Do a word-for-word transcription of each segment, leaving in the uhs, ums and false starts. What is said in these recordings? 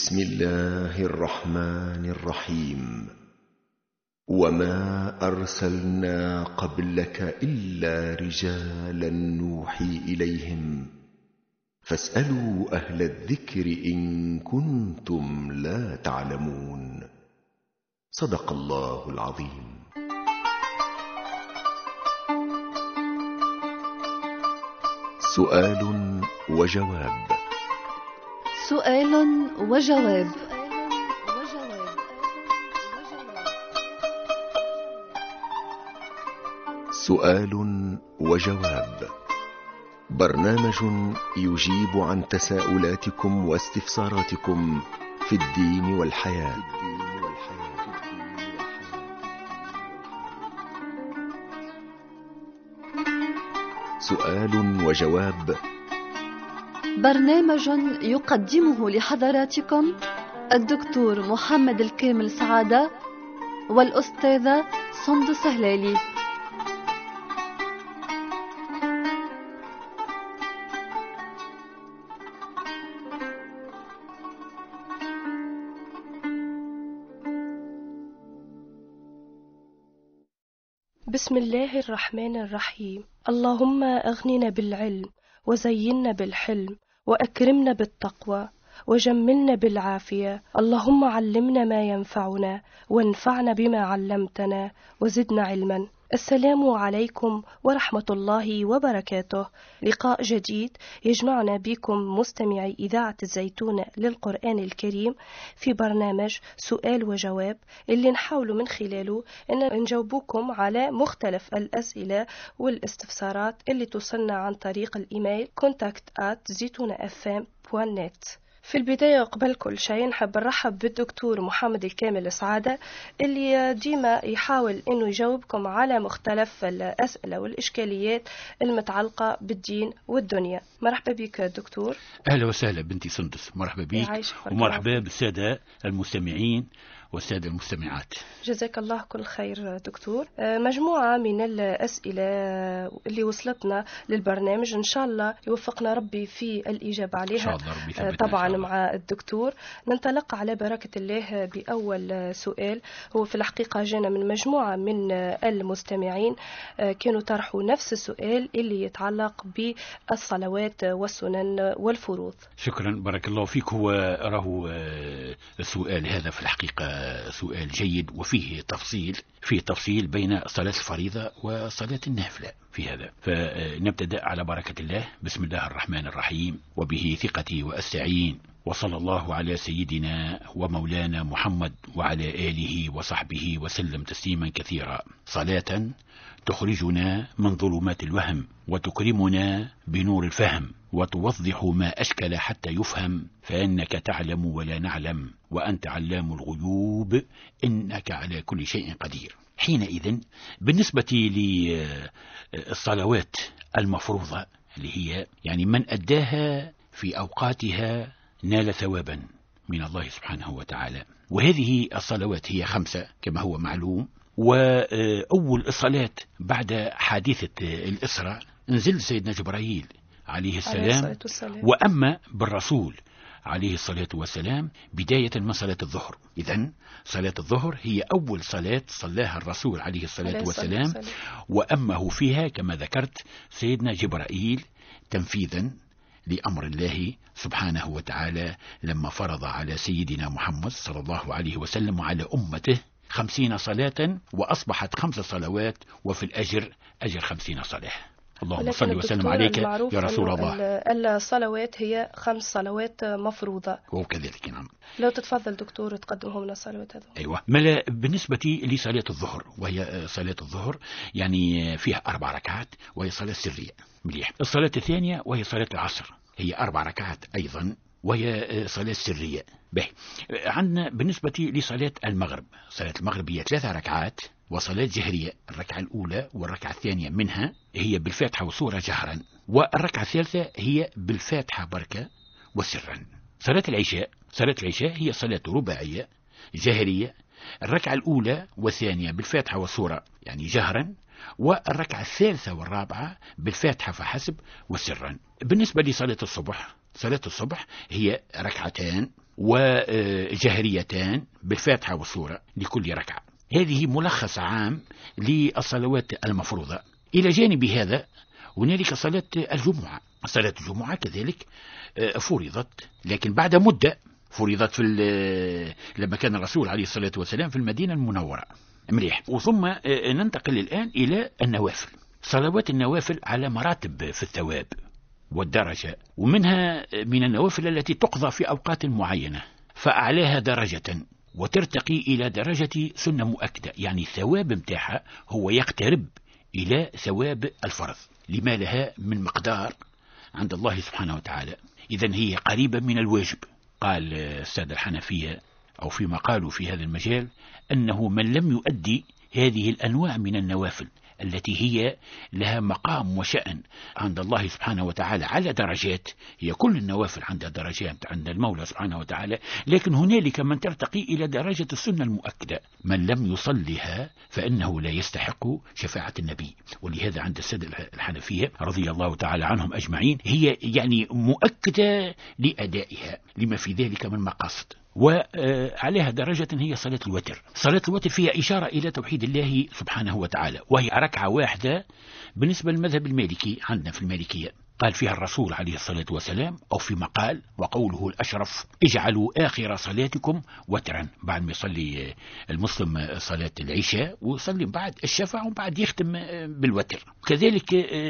بسم الله الرحمن الرحيم. وما أرسلنا قبلك إلا رجالا نوحي إليهم فاسألوا أهل الذكر إن كنتم لا تعلمون. صدق الله العظيم. سؤال وجواب. سؤال وجواب. سؤال وجواب، برنامج يجيب عن تساؤلاتكم واستفساراتكم في الدين والحياة. سؤال وجواب، برنامج يقدمه لحضراتكم الدكتور محمد الكامل سعادة والأستاذة سندس هلالي. بسم الله الرحمن الرحيم. اللهم أغننا بالعلم وزينا بالحلم وأكرمنا بالتقوى وجملنا بالعافية. اللهم علمنا ما ينفعنا وانفعنا بما علمتنا وزدنا علما. السلام عليكم ورحمة الله وبركاته. لقاء جديد يجمعنا بكم مستمعي إذاعة الزيتون للقرآن الكريم في برنامج سؤال وجواب، اللي نحاول من خلاله أن نجاوبكم على مختلف الأسئلة والاستفسارات اللي توصلنا عن طريق الإيميل contact at zaytuna f m dot net. في البداية قبل كل شيء نحب نرحب بالدكتور محمد الكامل سعادة، اللي ديما يحاول انه يجاوبكم على مختلف الأسئلة والإشكاليات المتعلقة بالدين والدنيا. مرحبا بك دكتور. أهلا وسهلا بنتي سندس، مرحبا بك ومرحبا بالسادة المستمعين والسادة المستمعات. جزاك الله كل خير دكتور. مجموعة من الأسئلة اللي وصلتنا للبرنامج إن شاء الله يوفقنا ربي في الإجابة عليها. إن شاء الله ربي طبعا مع الدكتور. ننطلق على بركة الله بأول سؤال. هو في الحقيقة جانا من مجموعة من المستمعين كانوا طرحوا نفس السؤال اللي يتعلق بالصلوات والسنن والفروض. شكرا، بارك الله فيك. هو راه السؤال هذا في الحقيقة سؤال جيد، وفيه تفصيل فيه تفصيل بين صلاة الفريضة وصلاة النافلة في هذا. فنبتدأ على بركة الله. بسم الله الرحمن الرحيم، وبه ثقتي وأستعين، وصلى الله على سيدنا ومولانا محمد وعلى آله وصحبه وسلم تسليما كثيرا. صلاة تخرجنا من ظلمات الوهم وتكرمنا بنور الفهم وتوضح ما أشكل حتى يفهم، فإنك تعلم ولا نعلم وأنت علام الغيوب إنك على كل شيء قدير. حينئذ بالنسبة للصلوات المفروضة اللي هي يعني من أداها في أوقاتها نال ثوابا من الله سبحانه وتعالى. وهذه الصلوات هي خمسة كما هو معلوم. وأول الصلاة بعد حادثة الإسراء نزل سيدنا جبرائيل عليه السلام، وأما بالرسول عليه الصلاة والسلام بداية من صلاة الظهر. إذن صلاة الظهر هي أول صلاة صلاها الرسول عليه الصلاة والسلام، وأمه فيها كما ذكرت سيدنا جبرائيل تنفيذا لأمر الله سبحانه وتعالى لما فرض على سيدنا محمد صلى الله عليه وسلم وعلى أمته خمسين صلاة، وأصبحت خمس صلوات وفي الأجر أجر خمسين صلاة. اللهم صل وسلم عليك يا رسول الله. الصلوات هي خمس صلوات مفروضة وكذلك. نعم. لو تتفضل دكتور تقدمهم لنا الصلوات هذه. أيوة. ملا بالنسبة لصلاة الظهر، وهي صلاة الظهر يعني فيها أربع ركعات وهي صلاة سرية مليح. الصلاة الثانية وهي صلاة العصر هي أربع ركعات أيضا وهي صلاة سرية. به عندنا بالنسبة لصلاة المغرب، صلاة المغرب هي ثلاثة ركعات وصلاة جهرية. الركعة الأولى والركعة الثانية منها هي بالفاتحة وسورة جهرا، والركعة الثالثة هي بالفاتحة بركة وسرا. صلاة العشاء، صلاة العشاء هي صلاة رباعية جهرية. الركعة الأولى والثانية بالفاتحة وسورة يعني جهرا، والركعة الثالثة والرابعة بالفاتحة فحسب وسرا. بالنسبة لصلاة الصبح، صلاة الصبح هي ركعتان وجهريتان بالفاتحة والسورة لكل ركعة. هذه ملخص عام للصلوات المفروضة. إلى جانب هذا هنالك صلاة الجمعة. صلاة الجمعة كذلك فرضت، لكن بعد مدة فرضت في لما كان الرسول عليه الصلاة والسلام في المدينة المنورة. مليح. وثم ننتقل الآن إلى النوافل. صلوات النوافل على مراتب في الثواب والدرجة، ومنها من النوافل التي تقضى في أوقات معينة فأعلاها درجة وترتقي إلى درجة سنة مؤكدة، يعني الثواب متاعها هو يقترب إلى ثواب الفرض لما لها من مقدار عند الله سبحانه وتعالى. إذن هي قريبة من الواجب. قال السادة الحنفية أو فيما قالوا في هذا المجال أنه من لم يؤدي هذه الأنواع من النوافل التي هي لها مقام وشأن عند الله سبحانه وتعالى على درجات، هي كل النوافل عندها درجات عند المولى سبحانه وتعالى، لكن هنالك من ترتقي إلى درجة السنة المؤكدة. من لم يصلها فإنه لا يستحق شفاعة النبي. ولهذا عند السادة الحنفية رضي الله تعالى عنهم أجمعين هي يعني مؤكدة لأدائها لما في ذلك من مقاصد. وعليها درجة هي صلاة الوتر. صلاة الوتر فيها إشارة إلى توحيد الله سبحانه وتعالى، وهي ركعة واحدة بالنسبة للمذهب المالكي. عندنا في المالكية قال فيها الرسول عليه الصلاة والسلام أو في مقال وقوله الأشرف: اجعلوا آخر صلاتكم وترا. بعد ما يصلي المسلم صلاة العشاء ويصلي بعد الشفع وبعد يختم بالوتر. كذلك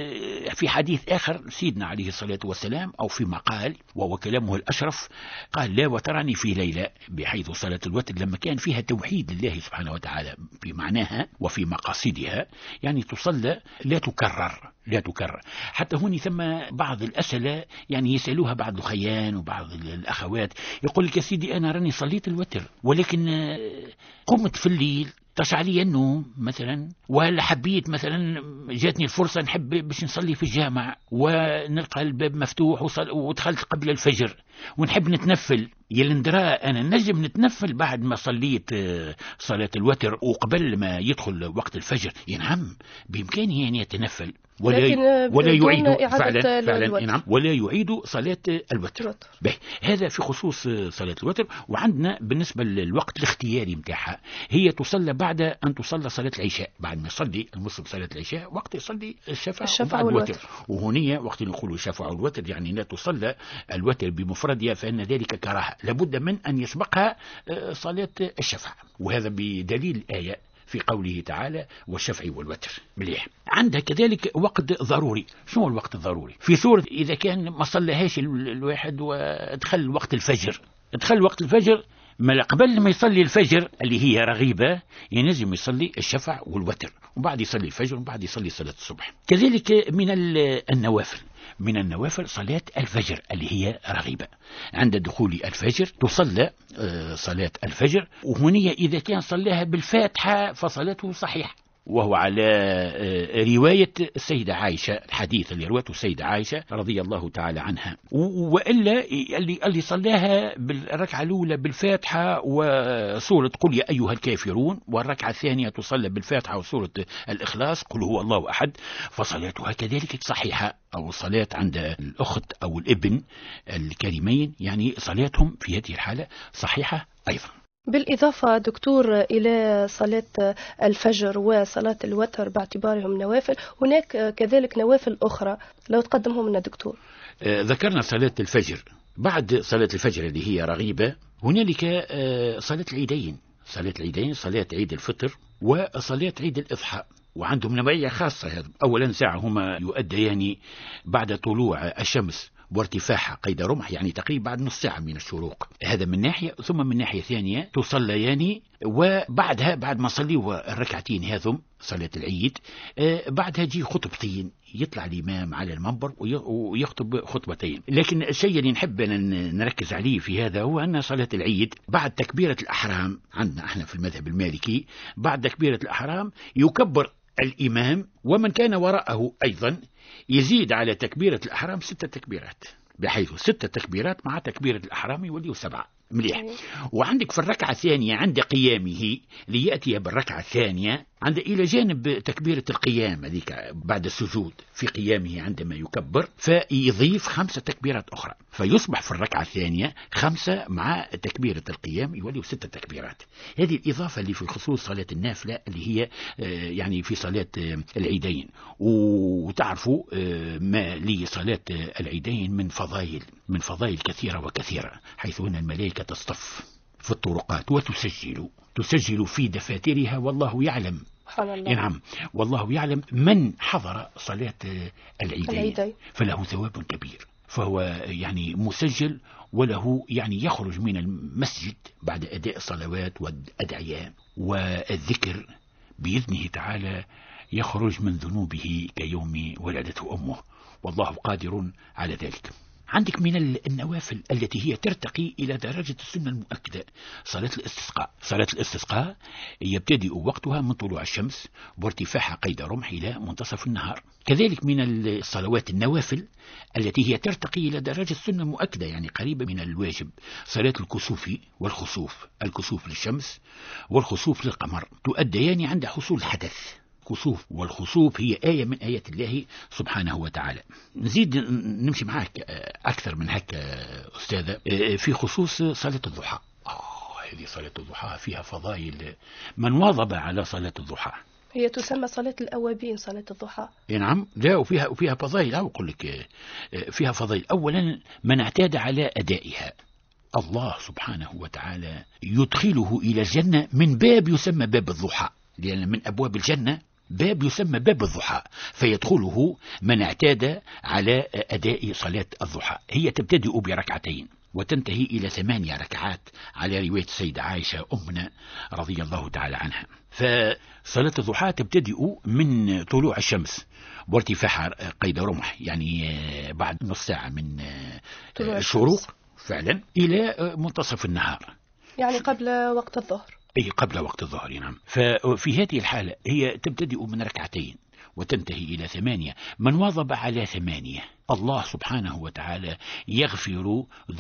في حديث آخر سيدنا عليه الصلاة والسلام أو في مقال وهو كلامه الأشرف قال: لا وترني في ليلة، بحيث صلاة الوتر لما كان فيها توحيد لله سبحانه وتعالى في معناها وفي مقاصدها، يعني تصلى لا تكرر لا تكرر. حتى هوني ثم بعض الأسئلة يعني يسألوها بعض الخيان وبعض الأخوات، يقول لك يا سيدي أنا راني صليت الوتر ولكن قمت في الليل طش علي النوم مثلا، وهل حبيت مثلا جاتني الفرصة نحب باش نصلي في الجامع ونلقى الباب مفتوح ودخلت قبل الفجر ونحب نتنفل. يلي ندرى أنا نجم نتنفل بعد ما صليت صلاة الوتر وقبل ما يدخل وقت الفجر. نعم بإمكانه يعني يتنفل ولا ولا يعيد فعلا فعلا نعم ولا يعيد صلاة الوتر. به هذا في خصوص صلاة الوتر. وعندنا بالنسبة للوقت الاختياري متاعها هي تصلى بعد أن تصلى صلاة العشاء. بعد ما يصلي المسلم صلاة العشاء وقت يصلي الشفع, الشفع والوتر. وهنية وقت نقول الشفع والوتر يعني لا تصلى الوتر بمفردها، فإن ذلك كراهة، لابد من أن يسبقها صلاة الشفع. وهذا بدليل الآية في قوله تعالى: والشفع والوتر. مليح. عندها كذلك وقت ضروري. شنو الوقت الضروري؟ في سورة إذا كان ما صلىهاش الواحد وادخل وقت الفجر، ادخل وقت الفجر ما قبل ما يصلي الفجر اللي هي رغيبة ينزم يصلي الشفع والوتر، وبعد يصلي الفجر وبعد يصلي صلاة الصبح. كذلك من النوافل من النوافل صلاة الفجر اللي هي رغيبة. عند دخول الفجر تصلى صلاة الفجر، وهنية إذا كان صلاها بالفاتحة فصلاته صحيح، وهو على رواية السيدة عائشة، الحديث اللي روته السيدة عائشة رضي الله تعالى عنها. وإلا اللي, اللي صلاها بالركعة الأولى بالفاتحة وسورة قل يا أيها الكافرون، والركعة الثانية تصلى بالفاتحة وسورة الإخلاص قل هو الله أحد، فصلاتها كذلك صحيحة. أو صلاة عند الأخت أو الابن الكريمين يعني صلاتهم في هذه الحالة صحيحة أيضا. بالإضافة دكتور إلى صلاة الفجر وصلاة الوتر باعتبارهم نوافل، هناك كذلك نوافل أخرى لو تقدمهم لنا دكتور. آه ذكرنا صلاة الفجر. بعد صلاة الفجر اللي هي رغيبة هنالك آه صلاة العيدين. صلاة العيدين صلاة عيد الفطر وصلاة عيد الإضحى، وعندهم نوعية خاصة. هذا أولا ساعة هما يؤديان بعد طلوع الشمس وارتفاعها قيد رمح، يعني تقريبا بعد نص ساعة من الشروق. هذا من ناحية. ثم من ناحية ثانية تصليان وبعدها بعد ما صلوا الركعتين هذم صلاة العيد آه بعدها جي خطبتين، يطلع الإمام على المنبر ويخطب خطبتين. لكن الشيء اللي نحب نركز عليه في هذا هو أن صلاة العيد بعد تكبيرة الأحرام عندنا احنا في المذهب المالكي، بعد تكبيرة الأحرام يكبر الإمام ومن كان وراءه أيضا يزيد على تكبيرة الأحرام ستة تكبيرات، بحيث ستة تكبيرات مع تكبيرة الأحرام يوليوا سبعة. مليح. وعندك في الركعة الثانية عند قيامه ليأتي بالركعة الثانية عند إلى جانب تكبيرة القيام هذيك بعد السجود في قيامه عندما يكبر، فيضيف خمسة تكبيرات أخرى، فيصبح في الركعة الثانية خمسة مع تكبيرة القيام يولي ستة تكبيرات. هذه الإضافة اللي في خصوص صلاة النافلة اللي هي يعني في صلاة العيدين. وتعرفوا ما لصلاة العيدين من فضائل من فضائل كثيرة وكثيرة، حيث أن الملائكة تصطف في الطرقات وتسجل تسجل في دفاترها، والله يعلم. نعم، والله يعلم من حضر صلاة العيدين فله ثواب كبير، فهو يعني مسجل، وله يعني يخرج من المسجد بعد أداء الصلوات والأدعية والذكر بإذنه تعالى، يخرج من ذنوبه كيوم ولدته أمه، والله قادر على ذلك. عندك من النوافل التي هي ترتقي إلى درجة السنة المؤكدة صلاة الاستسقاء. صلاة الاستسقاء يبتدئ وقتها من طلوع الشمس وارتفاعها قيد رمح إلى منتصف النهار. كذلك من الصلوات النوافل التي هي ترتقي إلى درجة السنة المؤكدة، يعني قريبة من الواجب، صلاة الكسوف والخسوف، الكسوف للشمس والخسوف للقمر، تؤديان عند حصول الحدث. الكسوف والخسوف هي آية من آيات الله سبحانه وتعالى. نزيد نمشي معك أكثر من هكا أستاذة في خصوص صلاة الضحى. هذه صلاة الضحى فيها فضائل، من واظب على صلاة الضحى هي تسمى صلاة الأوابين صلاة الضحى. نعم، لا وفيها وفيها فضائل، أو أقول لك فيها فضائل. أولا من اعتاد على أدائها الله سبحانه وتعالى يدخله إلى الجنة من باب يسمى باب الضحى، لأن من أبواب الجنة باب يسمى باب الضحى، فيدخله من اعتاد على أداء صلاة الضحى. هي تبتدئ بركعتين وتنتهي إلى ثمانية ركعات على رواية السيدة عائشة أمنا رضي الله تعالى عنها. فصلاة الضحى تبتدئ من طلوع الشمس وارتفاعها قيد رمح، يعني بعد نص ساعة من الشروق فعلا إلى منتصف النهار، يعني قبل وقت الظهر. أي قبل وقت الظهر. نعم. ففي هذه الحالة هي تبتدئ من ركعتين وتنتهي إلى ثمانية. من واظب على ثمانية الله سبحانه وتعالى يغفر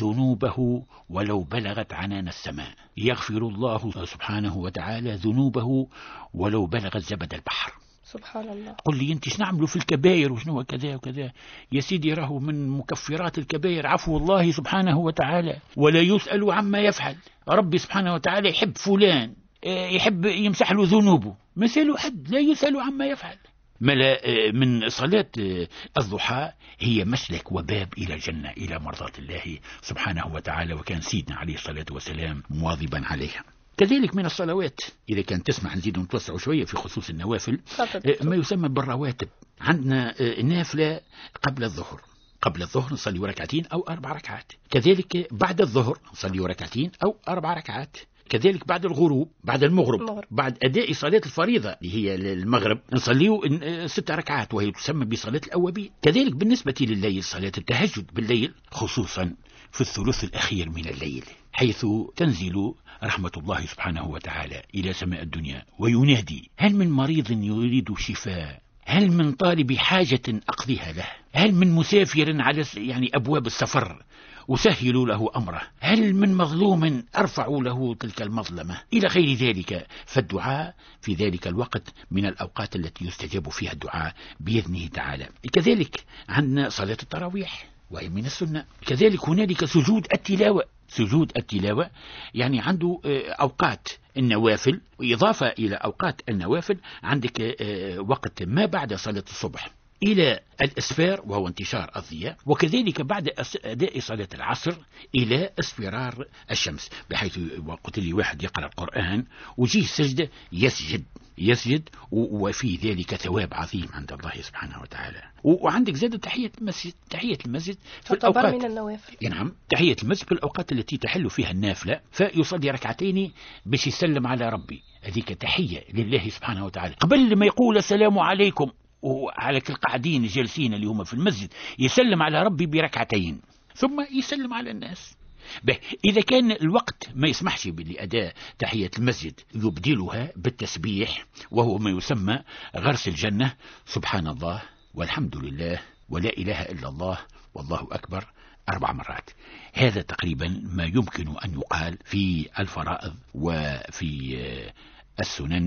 ذنوبه ولو بلغت عنان السماء. يغفر الله سبحانه وتعالى ذنوبه ولو بلغت زبد البحر. سبحان الله. قل لي انت شنو نعملوا في الكبائر وشنو كذا وكذا؟ يا سيدي راهو من مكفرات الكبائر عفو الله سبحانه وتعالى، ولا يسأل عما يفعل. ربي سبحانه وتعالى يحب فلان، يحب يمسح له ذنوبه، ما سأله حد، لا يسأل عما يفعل. ملا من صلاة الضحى هي مسلك وباب إلى الجنة، إلى مرضاة الله سبحانه وتعالى، وكان سيدنا عليه الصلاة والسلام مواظبا عليها. كذلك من الصلوات، إذا كان تسمح نزيد نتوسع شوية في خصوص النوافل، ما يسمى بالرواتب. عندنا نافلة قبل الظهر، قبل الظهر نصلي ركعتين أو أربع ركعات. كذلك بعد الظهر نصلي ركعتين أو أربع ركعات. كذلك بعد الغروب، بعد المغرب، مغرب. بعد أداء صلاة الفريضة اللي هي المغرب نصليه ست ركعات، وهي تسمى بصلاة الأوابين. كذلك بالنسبة لليل صلاة التهجد بالليل، خصوصا في الثلث الأخير من الليل، حيث تنزل رحمة الله سبحانه وتعالى إلى سماء الدنيا وينادي: هل من مريض يريد شفاء؟ هل من طالب حاجة أقضيها له؟ هل من مسافر على يعني أبواب السفر أسهل له أمره؟ هل من مظلوم أرفع له تلك المظلمة؟ إلى غير ذلك. فالدعاء في ذلك الوقت من الأوقات التي يستجاب فيها الدعاء بإذنه تعالى. كذلك عندنا صلاة التراويح وهي من السنة. كذلك هنالك سجود التلاوة. سجود التلاوة يعني عنده أوقات النوافل، وإضافة إلى أوقات النوافل عندك وقت ما بعد صلاة الصبح إلى الإسفار وهو انتشار الضياء، وكذلك بعد أداء صلاة العصر إلى اصفرار الشمس، بحيث وقت اللي واحد يقرأ القرآن وجيه سجدة يسجد يسجد وفي ذلك ثواب عظيم عند الله سبحانه وتعالى. وعندك زاد تحية المسجد. تحية المسجد في الأوقات من النوافل. نعم، تحية المسجد في الأوقات التي تحل فيها النافلة، فيصلي ركعتين باش يسلم على ربي، هذيك تحية لله سبحانه وتعالى. قبل ما يقول السلام عليكم وعلى القاعدين الجالسين اللي هم في المسجد يسلم على ربي بركعتين ثم يسلم على الناس. به إذا كان الوقت ما يسمحش بأداء تحية المسجد يبدلها بالتسبيح وهو ما يسمى غرس الجنة، سبحان الله والحمد لله ولا إله إلا الله والله أكبر أربع مرات. هذا تقريبا ما يمكن أن يقال في الفرائض وفي السنن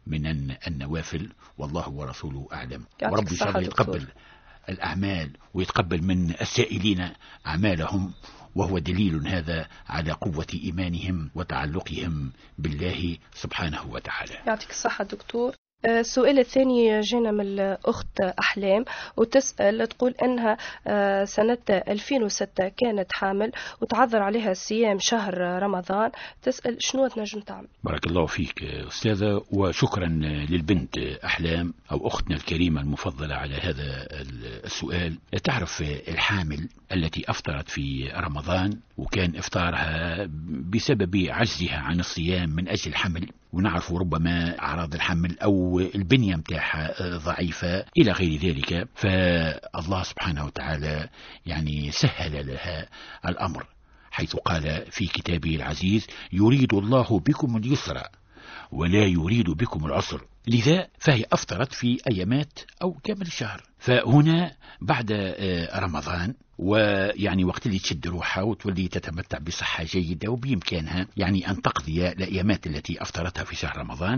من النوافل، والله ورسوله أعلم. يعطيك ورب إن شاء الصحة الله دكتور. يتقبل الأعمال ويتقبل من السائلين أعمالهم، وهو دليل هذا على قوة إيمانهم وتعلقهم بالله سبحانه وتعالى. يعطيك الصحة دكتور. السؤال الثاني جينا من الأخت أحلام، وتسأل تقول أنها سنة ألفين وستة كانت حامل وتعذر عليها صيام شهر رمضان، تسأل شنو تنجم تعمل؟ بارك الله فيك أستاذة، وشكرا للبنت أحلام أو أختنا الكريمة المفضلة على هذا السؤال. تعرف الحامل التي أفطرت في رمضان وكان إفطارها بسبب عجزها عن الصيام من أجل الحمل، ونعرف ربما أعراض الحمل أو البنية متاعها ضعيفة إلى غير ذلك، فالله سبحانه وتعالى يعني سهل لها الأمر، حيث قال في كتابه العزيز: يريد الله بكم اليسر ولا يريد بكم العسر، لذا فهي أفطرت في أيامات أو كامل الشهر. فهنا بعد رمضان ويعني وقت اللي تشد روحها وتولي تتمتع بصحة جيدة وبإمكانها يعني أن تقضي الأيامات التي أفطرتها في شهر رمضان،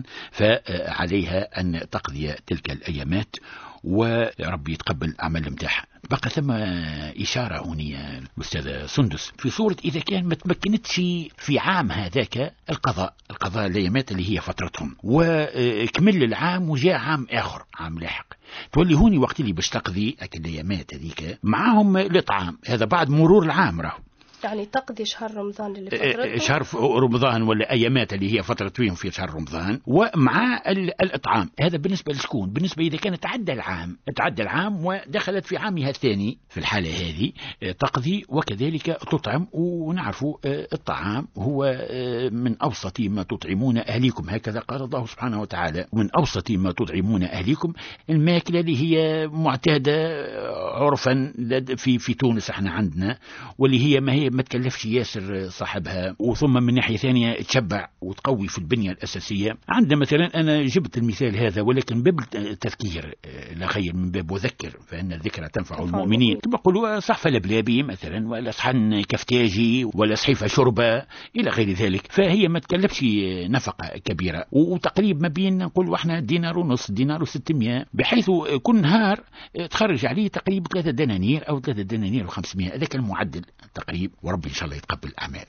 فعليها أن تقضي تلك الأيامات وربي يتقبل الأعمال متاعها. بقى ثم إشارة هنا الأستاذة سندس في صورة إذا كان ما تمكنتش في عام هذاك القضاء القضاء الأيامات اللي هي فترتهم، وكمل العام وجاء عام آخر عام لاحق، تولي هوني وقت اللي باش تقضي الأيامات هذيك معهم الإطعام، هذا بعد مرور العام راهو يعني تقضي شهر رمضان اللي فترته شهر رمضان ولا أيامات اللي هي فترة فيهم في شهر رمضان ومع الإطعام. هذا بالنسبة لشكون؟ بالنسبة إذا كانت تعدى العام تعدى العام ودخلت في عامها الثاني، في الحالة هذه تقضي وكذلك تطعم. ونعرف الطعام هو من أوسط ما تطعمون أهليكم، هكذا قال الله سبحانه وتعالى: من أوسط ما تطعمون أهليكم. الماكلة اللي هي معتادة عرفا في في تونس احنا عندنا، واللي هي ما هي ما تكلفش ياسر صاحبها، وثم من ناحية ثانية تشبع وتقوي في البنية الأساسية. عندنا مثلا أنا جبت المثال هذا ولكن باب التذكير لا خير من باب وذكر فإن الذكرى تنفع المؤمنين، كما يقولوا صحفة لبلابي مثلا ولا صحن كفتاجي ولا صحيفة شربة إلى غير ذلك، فهي ما تكلفش نفقة كبيرة، وتقريب ما بين نقول احنا دينار ونص دينار وستمائة، بحيث كل نهار تخرج عليه تقريبا ثلاثة دنانير أو ثلاثة دنانير وخمسمائة، هذاك المعدل تقريب، ورب إن شاء الله يتقبل الأعمال.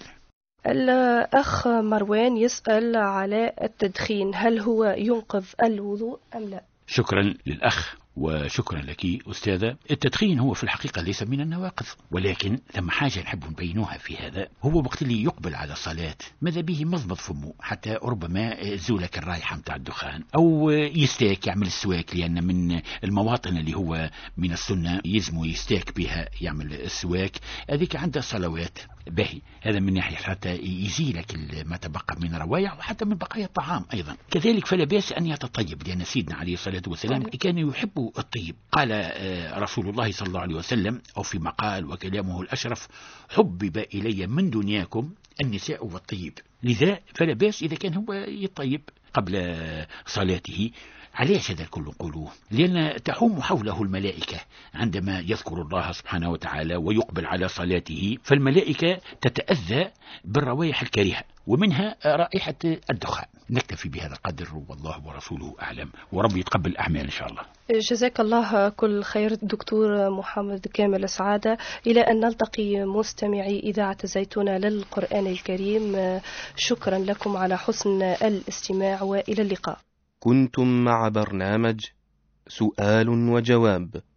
الأخ مروان يسأل على التدخين، هل هو ينقض الوضوء أم لا؟ شكرا للأخ وشكرا لك أستاذة. التدخين هو في الحقيقة ليس من النواقض، ولكن ثم حاجة نحب نبينوها في هذا، هو وقت اللي يقبل على صلاة ماذا به مضمض فمه حتى ربما زولك الرائحة متاع الدخان، أو يستاك يعمل السواك، لأن من المواطن اللي هو من السنة يزمو يستاك بها يعمل السواك، هذيك عنده صلوات باهي، هذا من ناحية حتى يزيلك ما تبقى من روائح وحتى من بقايا الطعام أيضا. كذلك فلا بأس أن يتطيب، لأن سيدنا عليه الصلاة والسلام كان يحب الطيب، قال رسول الله صلى الله عليه وسلم أو في مقال وكلامه الأشرف: حبب إلي من دنياكم النساء والطيب. لذا فلا بأس إذا كان هو يطيب قبل صلاته. علاش هذا الكل نقولوه؟ لأن تحوم حوله الملائكة عندما يذكر الله سبحانه وتعالى ويقبل على صلاته، فالملائكة تتأذى بالروائح الكريهة ومنها رائحة الدخان. نكتفي بهذا القدر والله ورسوله أعلم، ورب يتقبل الأعمال إن شاء الله. جزاك الله كل خير دكتور محمد كامل سعادة. إلى أن نلتقي مستمعي إذاعة زيتونة للقرآن الكريم، شكرا لكم على حسن الاستماع وإلى اللقاء. كنتم مع برنامج سؤال وجواب